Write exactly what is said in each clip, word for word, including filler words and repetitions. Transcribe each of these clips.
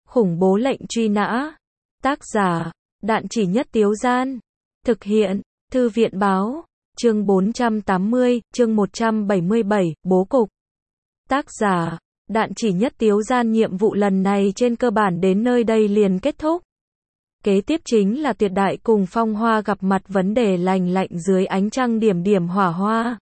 Khủng bố lệnh truy nã. Tác giả, Đạn Chỉ Nhất Tiếu Gian. Thực hiện, Thư viện báo. Chương bốn trăm tám mươi, chương một trăm bảy mươi bảy, bố cục. Tác giả, Đạn Chỉ Nhất Tiếu Gian. Nhiệm vụ lần này trên cơ bản đến nơi đây liền kết thúc. Kế tiếp chính là Tuyệt Đại cùng Phong Hoa gặp mặt vấn đề lành lạnh dưới ánh trăng điểm điểm hỏa hoa.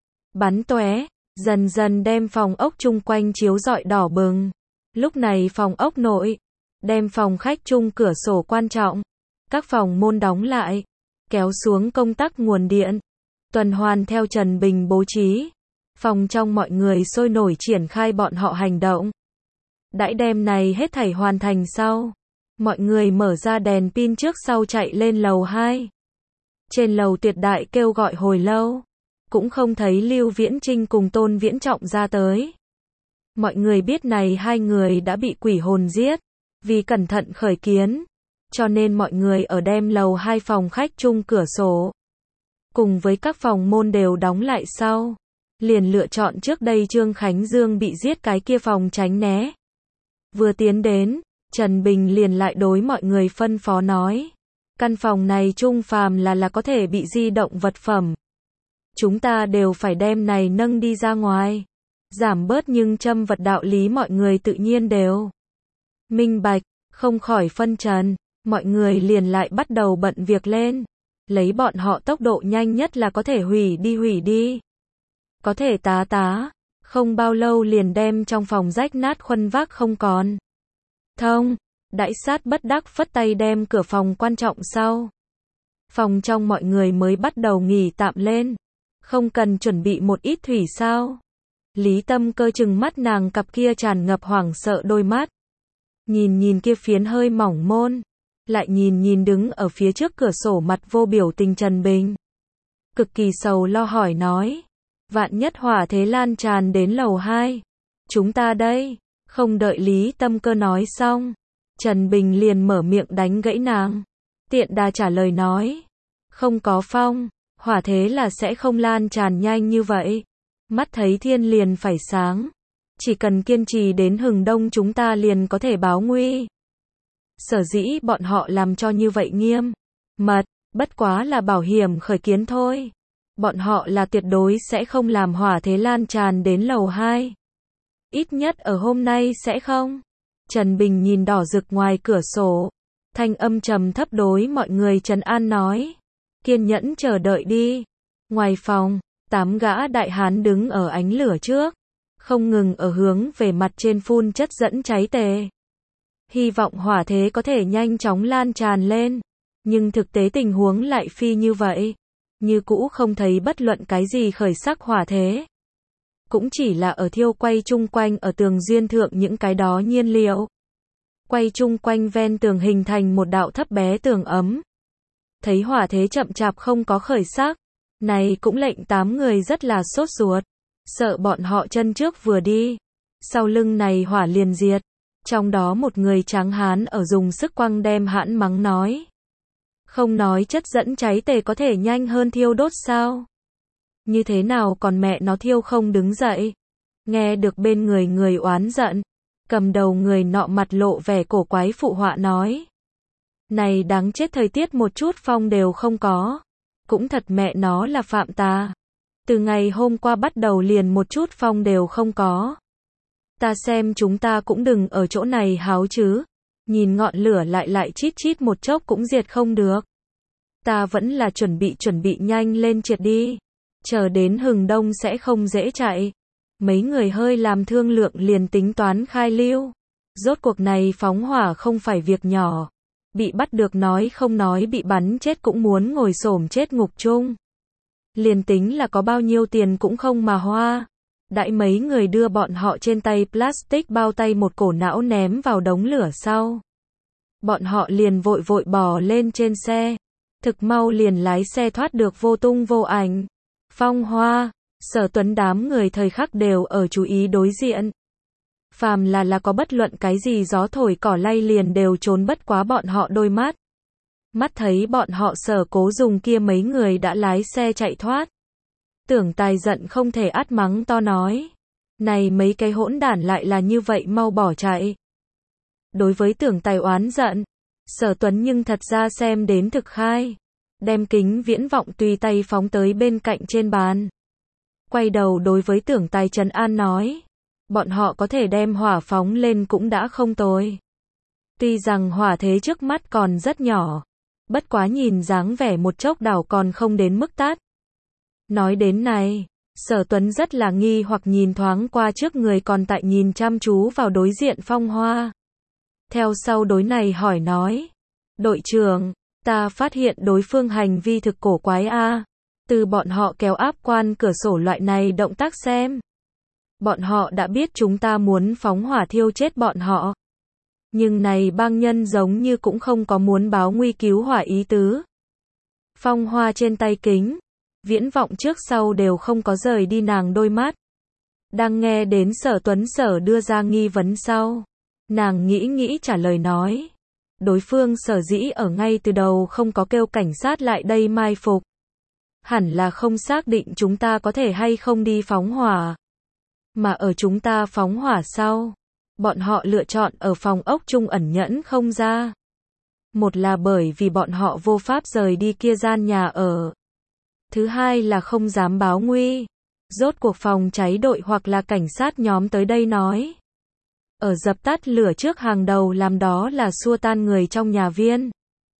Bắn tóe, dần dần đem phòng ốc chung quanh chiếu rọi đỏ bừng. Lúc này phòng ốc nội, đem phòng khách chung cửa sổ quan trọng, các phòng môn đóng lại, kéo xuống công tắc nguồn điện, tuần hoàn theo Trần Bình bố trí. Phòng trong mọi người sôi nổi triển khai bọn họ hành động. Đãi đêm này hết thảy hoàn thành sau, mọi người mở ra đèn pin trước sau chạy lên lầu hai. Trên lầu Tuyệt Đại kêu gọi hồi lâu, cũng không thấy Lưu Viễn Trinh cùng Tôn Viễn Trọng ra tới. Mọi người biết này hai người đã bị quỷ hồn giết, vì cẩn thận khởi kiến, cho nên mọi người ở đem lầu hai phòng khách chung cửa sổ, cùng với các phòng môn đều đóng lại sau, liền lựa chọn trước đây Trương Khánh Dương bị giết cái kia phòng tránh né. Vừa tiến đến, Trần Bình liền lại đối mọi người phân phó nói, căn phòng này chung phàm là là có thể bị di động vật phẩm, chúng ta đều phải đem này nâng đi ra ngoài, giảm bớt nhưng châm vật đạo lý mọi người tự nhiên đều minh bạch, không khỏi phân trần, mọi người liền lại bắt đầu bận việc lên, lấy bọn họ tốc độ nhanh nhất là có thể hủy đi hủy đi, có thể tá tá, không bao lâu liền đem trong phòng rách nát khuân vác không còn. Thông, Đại Sát bất đắc phất tay đem cửa phòng quan trọng sau. Phòng trong mọi người mới bắt đầu nghỉ tạm lên, không cần chuẩn bị một ít thủy sao. Lý Tâm Cơ chừng mắt nàng cặp kia tràn ngập hoảng sợ đôi mắt. Nhìn nhìn kia phiến hơi mỏng môn, lại nhìn nhìn đứng ở phía trước cửa sổ mặt vô biểu tình Trần Bình. Cực kỳ sầu lo hỏi nói, vạn nhất hỏa thế lan tràn đến lầu hai, chúng ta đây. Không đợi Lý Tâm Cơ nói xong, Trần Bình liền mở miệng đánh gãy nàng. Tiện đà trả lời nói, không có phong, hỏa thế là sẽ không lan tràn nhanh như vậy. Mắt thấy thiên liền phải sáng, chỉ cần kiên trì đến hừng đông chúng ta liền có thể báo nguy. Sở dĩ bọn họ làm cho như vậy nghiêm mật, bất quá là bảo hiểm khởi kiến thôi. Bọn họ là tuyệt đối sẽ không làm hỏa thế lan tràn đến lầu hai. Ít nhất ở hôm nay sẽ không. Trần Bình nhìn đỏ rực ngoài cửa sổ, thanh âm trầm thấp đối mọi người trấn an nói, kiên nhẫn chờ đợi đi. Ngoài phòng, tám gã đại hán đứng ở ánh lửa trước, không ngừng ở hướng về mặt trên phun chất dẫn cháy tề. Hy vọng hỏa thế có thể nhanh chóng lan tràn lên, nhưng thực tế tình huống lại phi như vậy, như cũ không thấy bất luận cái gì khởi sắc hỏa thế. Cũng chỉ là ở thiêu quay chung quanh ở tường duyên thượng những cái đó nhiên liệu. Quay chung quanh ven tường hình thành một đạo thấp bé tường ấm. Thấy hỏa thế chậm chạp không có khởi sắc, này cũng lệnh tám người rất là sốt ruột, sợ bọn họ chân trước vừa đi, sau lưng này hỏa liền diệt. Trong đó một người tráng hán ở dùng sức quăng đem hãn mắng nói, không nói chất dẫn cháy tề có thể nhanh hơn thiêu đốt sao? Như thế nào còn mẹ nó thiêu không đứng dậy? Nghe được bên người người oán giận, cầm đầu người nọ mặt lộ vẻ cổ quái phụ họa nói, này đáng chết, thời tiết một chút phong đều không có, cũng thật mẹ nó là phạm tà. Từ ngày hôm qua bắt đầu liền một chút phong đều không có. Ta xem chúng ta cũng đừng ở chỗ này háo chứ, nhìn ngọn lửa lại lại chít chít một chốc cũng diệt không được. Ta vẫn là chuẩn bị chuẩn bị nhanh lên triệt đi, chờ đến hừng đông sẽ không dễ chạy. Mấy người hơi làm thương lượng liền tính toán khai lưu. Rốt cuộc này phóng hỏa không phải việc nhỏ, bị bắt được nói không nói bị bắn chết cũng muốn ngồi xổm chết ngục chung. Liền tính là có bao nhiêu tiền cũng không mà hoa. Đãi mấy người đưa bọn họ trên tay plastic bao tay một cổ não ném vào đống lửa sau. Bọn họ liền vội vội bò lên trên xe, thực mau liền lái xe thoát được vô tung vô ảnh. Phong Hoa, Sở Tuấn đám người thời khắc đều ở chú ý đối diện. Phàm là là có bất luận cái gì gió thổi cỏ lay liền đều trốn bất quá bọn họ đôi mắt. Mắt thấy bọn họ Sở Cố dùng kia mấy người đã lái xe chạy thoát. Tưởng Tài giận không thể át mắng to nói, này mấy cái hỗn đản lại là như vậy mau bỏ chạy. Đối với Tưởng Tài oán giận, Sở Tuấn nhưng thật ra xem đến thực khai. Đem kính viễn vọng tùy tay phóng tới bên cạnh trên bàn. Quay đầu đối với Tưởng Tài trấn an nói. Bọn họ có thể đem hỏa phóng lên cũng đã không tồi. Tuy rằng hỏa thế trước mắt còn rất nhỏ. Bất quá nhìn dáng vẻ một chốc đảo còn không đến mức tát. Nói đến này, Sở Tuấn rất là nghi hoặc nhìn thoáng qua trước người còn tại nhìn chăm chú vào đối diện Phong Hoa. Theo sau đối này hỏi nói. Đội trưởng, ta phát hiện đối phương hành vi thực cổ quái a. Từ bọn họ kéo áp quan cửa sổ loại này động tác xem. Bọn họ đã biết chúng ta muốn phóng hỏa thiêu chết bọn họ. Nhưng này bang nhân giống như cũng không có muốn báo nguy cứu hỏa ý tứ. Phong Hoa trên tay kính, viễn vọng trước sau đều không có rời đi nàng đôi mắt. Đang nghe đến Sở Tuấn Sở đưa ra nghi vấn sau. Nàng nghĩ nghĩ trả lời nói. Đối phương sở dĩ ở ngay từ đầu không có kêu cảnh sát lại đây mai phục. Hẳn là không xác định chúng ta có thể hay không đi phóng hỏa. Mà ở chúng ta phóng hỏa sau, bọn họ lựa chọn ở phòng ốc chung ẩn nhẫn không ra. Một là bởi vì bọn họ vô pháp rời đi kia gian nhà ở. Thứ hai là không dám báo nguy. Rốt cuộc phòng cháy đội hoặc là cảnh sát nhóm tới đây nói. Ở dập tắt lửa trước hàng đầu làm đó là xua tan người trong nhà viên.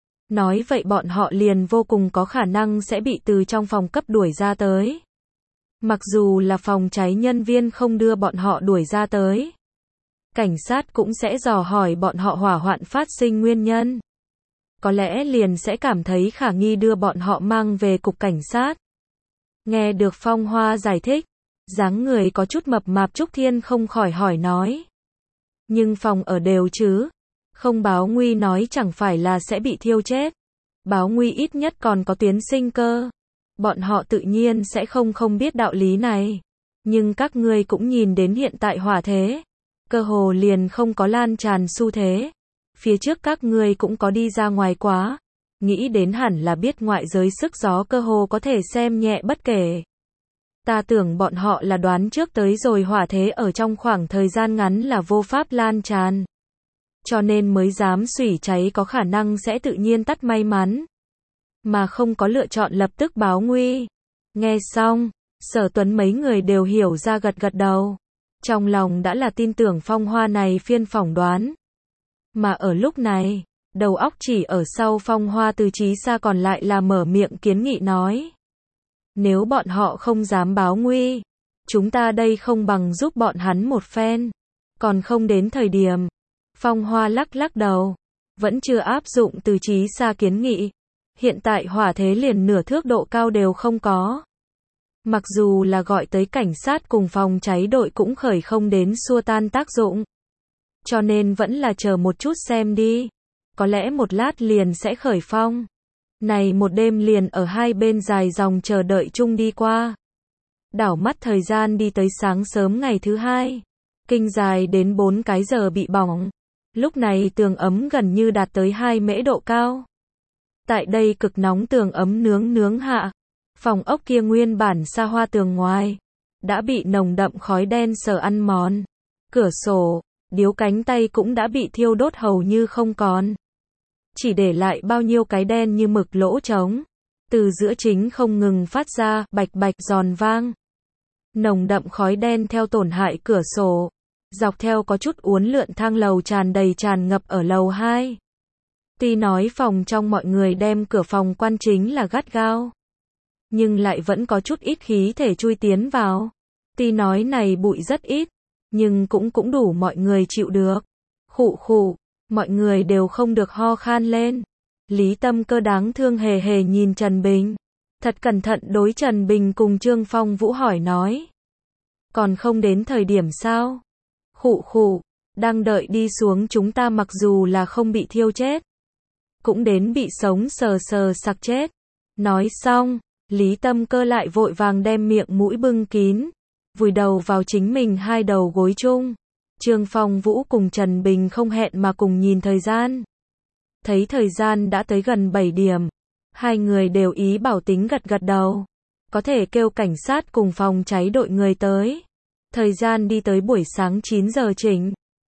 Nói vậy bọn họ liền vô cùng có khả năng sẽ bị từ trong phòng cấp đuổi ra tới. Mặc dù là phòng cháy nhân viên không đưa bọn họ đuổi ra tới. Cảnh sát cũng sẽ dò hỏi bọn họ hỏa hoạn phát sinh nguyên nhân. Có lẽ liền sẽ cảm thấy khả nghi đưa bọn họ mang về cục cảnh sát. Nghe được Phong Hoa giải thích, dáng người có chút mập mạp Trúc Thiên không khỏi hỏi nói. Nhưng phòng ở đều chứ. Không báo nguy nói chẳng phải là sẽ bị thiêu chết. Báo nguy ít nhất còn có tuyến sinh cơ. Bọn họ tự nhiên sẽ không không biết đạo lý này. Nhưng các ngươi cũng nhìn đến hiện tại hỏa thế. Cơ hồ liền không có lan tràn xu thế. Phía trước các ngươi cũng có đi ra ngoài quá. Nghĩ đến hẳn là biết ngoại giới sức gió cơ hồ có thể xem nhẹ bất kể. Ta tưởng bọn họ là đoán trước tới rồi hỏa thế ở trong khoảng thời gian ngắn là vô pháp lan tràn. Cho nên mới dám xủy cháy có khả năng sẽ tự nhiên tắt may mắn. Mà không có lựa chọn lập tức báo nguy. Nghe xong, Sở Tuấn mấy người đều hiểu ra gật gật đầu. Trong lòng đã là tin tưởng Phong Hoa này phiên phỏng đoán. Mà ở lúc này, đầu óc chỉ ở sau Phong Hoa từ trí xa còn lại là mở miệng kiến nghị nói. Nếu bọn họ không dám báo nguy, chúng ta đây không bằng giúp bọn hắn một phen. Còn không đến thời điểm. Phong Hoa lắc lắc đầu. Vẫn chưa áp dụng từ trí xa kiến nghị. Hiện tại hỏa thế liền nửa thước độ cao đều không có. Mặc dù là gọi tới cảnh sát cùng phòng cháy đội cũng khởi không đến xua tan tác dụng. Cho nên vẫn là chờ một chút xem đi. Có lẽ một lát liền sẽ khởi phong. Này một đêm liền ở hai bên dài dòng chờ đợi chung đi qua. Đảo mắt thời gian đi tới sáng sớm ngày thứ hai. Kinh dài đến bốn cái giờ bị bỏng. Lúc này tường ấm gần như đạt tới hai mễ độ cao. Tại đây cực nóng tường ấm nướng nướng hạ. Phòng ốc kia nguyên bản xa hoa tường ngoài. Đã bị nồng đậm khói đen sờ ăn mòn. Cửa sổ, điếu cánh tay cũng đã bị thiêu đốt hầu như không còn. Chỉ để lại bao nhiêu cái đen như mực lỗ trống. Từ giữa chính không ngừng phát ra, bạch bạch giòn vang. Nồng đậm khói đen theo tổn hại cửa sổ. Dọc theo có chút uốn lượn thang lầu tràn đầy tràn ngập ở lầu hai. Tuy nói phòng trong mọi người đem cửa phòng quan chính là gắt gao. Nhưng lại vẫn có chút ít khí thể chui tiến vào. Tuy nói này bụi rất ít. Nhưng cũng cũng đủ mọi người chịu được. Khụ khụ. Mọi người đều không được ho khan lên. Lý Tâm Cơ đáng thương hề hề nhìn Trần Bình. Thật cẩn thận đối Trần Bình cùng Trương Phong Vũ hỏi nói. Còn không đến thời điểm sao? Khụ khụ. Đang đợi đi xuống chúng ta mặc dù là không bị thiêu chết. Cũng đến bị sống sờ sờ sặc chết. Nói xong, Lý Tâm Cơ lại vội vàng đem miệng mũi bưng kín. Vùi đầu vào chính mình hai đầu gối chung. Trương Phong Vũ cùng Trần Bình không hẹn mà cùng nhìn thời gian. Thấy thời gian đã tới gần bảy điểm. Hai người đều ý bảo tính gật gật đầu. Có thể kêu cảnh sát cùng phòng cháy đội người tới. Thời gian đi tới buổi sáng chín giờ chỉnh.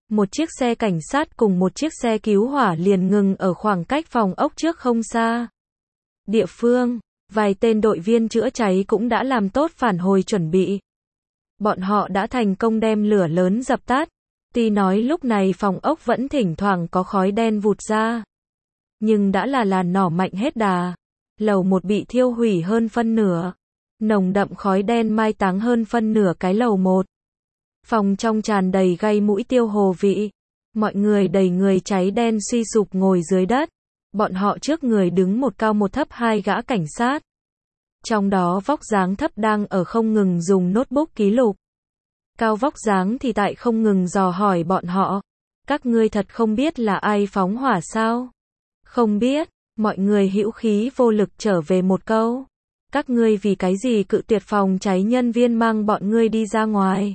Một chiếc xe cảnh sát cùng một chiếc xe cứu hỏa liền ngừng ở khoảng cách phòng ốc trước không xa. Địa phương, vài tên đội viên chữa cháy cũng đã làm tốt phản hồi chuẩn bị. Bọn họ đã thành công đem lửa lớn dập tắt. Tuy nói lúc này phòng ốc vẫn thỉnh thoảng có khói đen vụt ra. Nhưng đã là làn nỏ mạnh hết đà. Lầu một bị thiêu hủy hơn phân nửa. Nồng đậm khói đen mai táng hơn phân nửa cái lầu một. Phòng trong tràn đầy gây mũi tiêu hồ vị. Mọi người đầy người cháy đen suy sụp ngồi dưới đất. Bọn họ trước người đứng một cao một thấp hai gã cảnh sát. Trong đó vóc dáng thấp đang ở không ngừng dùng notebook ký lục. Cao vóc dáng thì tại không ngừng dò hỏi bọn họ. Các ngươi thật không biết là ai phóng hỏa sao? Không biết, mọi người hữu khí vô lực trở về một câu. Các ngươi vì cái gì cự tuyệt phòng cháy nhân viên mang bọn ngươi đi ra ngoài?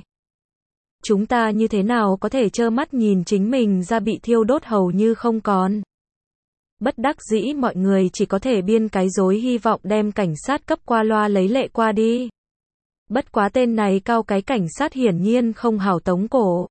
Chúng ta như thế nào có thể trơ mắt nhìn chính mình ra bị thiêu đốt hầu như không còn? Bất đắc dĩ mọi người chỉ có thể biên cái dối hy vọng đem cảnh sát cấp qua loa lấy lệ qua đi. Bất quá tên này cao cái cảnh sát hiển nhiên không hảo tống cổ.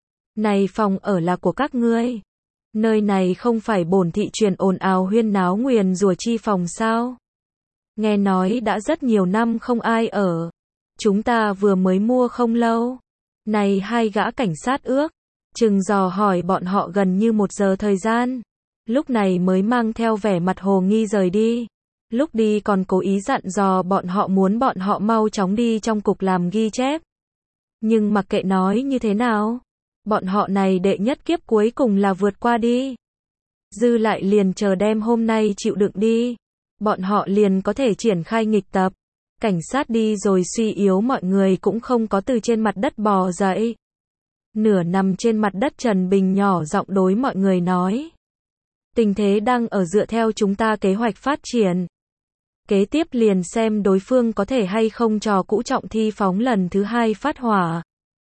Này phòng ở là của các ngươi. Nơi này không phải bổn thị truyền ồn ào huyên náo nguyền rủa chi phòng sao? Nghe nói đã rất nhiều năm không ai ở. Chúng ta vừa mới mua không lâu. Này hai gã cảnh sát ước. Chừng dò hỏi bọn họ gần như một giờ thời gian. Lúc này mới mang theo vẻ mặt hồ nghi rời đi. Lúc đi còn cố ý dặn dò bọn họ muốn bọn họ mau chóng đi trong cục làm ghi chép. Nhưng mặc kệ nói như thế nào, bọn họ này đệ nhất kiếp cuối cùng là vượt qua đi. Dư lại liền chờ đem hôm nay chịu đựng đi. Bọn họ liền có thể triển khai nghịch tập. Cảnh sát đi rồi suy yếu mọi người cũng không có từ trên mặt đất bò dậy. Nửa nằm trên mặt đất Trần Bình nhỏ giọng đối mọi người nói. Tình thế đang ở dựa theo chúng ta kế hoạch phát triển. Kế tiếp liền xem đối phương có thể hay không trò cũ trọng thi phóng lần thứ hai phát hỏa.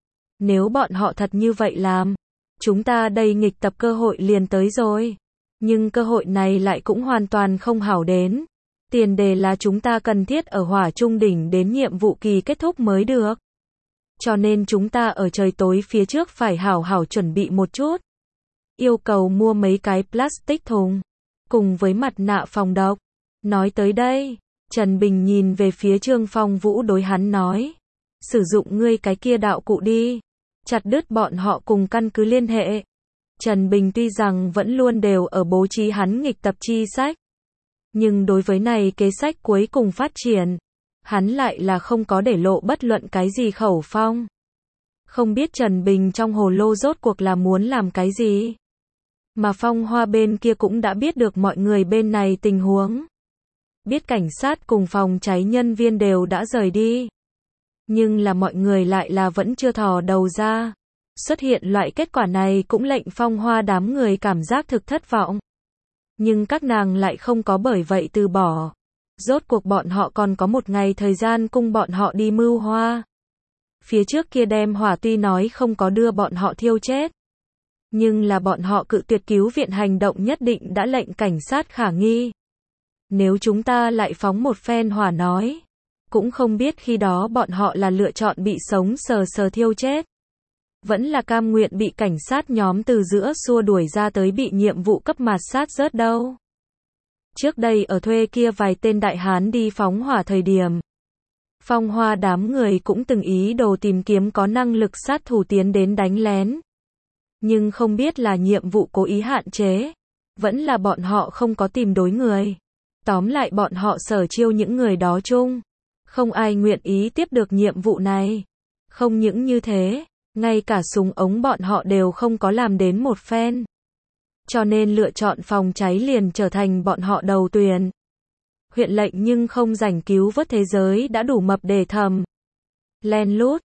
Nếu bọn họ thật như vậy làm, chúng ta đây nghịch tập cơ hội liền tới rồi. Nhưng cơ hội này lại cũng hoàn toàn không hảo đến. Tiền đề là chúng ta cần thiết ở hỏa trung đỉnh đến nhiệm vụ kỳ kết thúc mới được. Cho nên chúng ta ở trời tối phía trước phải hảo hảo chuẩn bị một chút. Yêu cầu mua mấy cái plastic thùng, cùng với mặt nạ phòng độc. Nói tới đây, Trần Bình nhìn về phía Trương Phong Vũ đối hắn nói. Sử dụng ngươi cái kia đạo cụ đi. Chặt đứt bọn họ cùng căn cứ liên hệ. Trần Bình tuy rằng vẫn luôn đều ở bố trí hắn nghịch tập chi sách. Nhưng đối với này kế sách cuối cùng phát triển, hắn lại là không có để lộ bất luận cái gì khẩu phong. Không biết Trần Bình trong hồ lô rốt cuộc là muốn làm cái gì. Mà Phong Hoa bên kia cũng đã biết được mọi người bên này tình huống. Biết cảnh sát cùng phòng cháy nhân viên đều đã rời đi. Nhưng là mọi người lại là vẫn chưa thò đầu ra. Xuất hiện loại kết quả này cũng lệnh Phong Hoa đám người cảm giác thực thất vọng. Nhưng các nàng lại không có bởi vậy từ bỏ. Rốt cuộc bọn họ còn có một ngày thời gian cung bọn họ đi mưu hoa. Phía trước kia đem hỏa tuy nói không có đưa bọn họ thiêu chết. Nhưng là bọn họ cự tuyệt cứu viện hành động nhất định đã lệnh cảnh sát khả nghi. Nếu chúng ta lại phóng một phen hỏa nói, cũng không biết khi đó bọn họ là lựa chọn bị sống sờ sờ thiêu chết. Vẫn là cam nguyện bị cảnh sát nhóm từ giữa xua đuổi ra tới bị nhiệm vụ cấp mạt sát rớt đâu. Trước đây ở thuê kia vài tên đại hán đi phóng hỏa thời điểm. Phong Hoa đám người cũng từng ý đồ tìm kiếm có năng lực sát thủ tiến đến đánh lén. Nhưng không biết là nhiệm vụ cố ý hạn chế. Vẫn là bọn họ không có tìm đối người. Tóm lại bọn họ sở chiêu những người đó chung. Không ai nguyện ý tiếp được nhiệm vụ này. Không những như thế, ngay cả súng ống bọn họ đều không có làm đến một phen. Cho nên lựa chọn phòng cháy liền trở thành bọn họ đầu tuyển. Huyện lệnh nhưng không rảnh cứu vớt thế giới đã đủ mập để thầm. Len lút,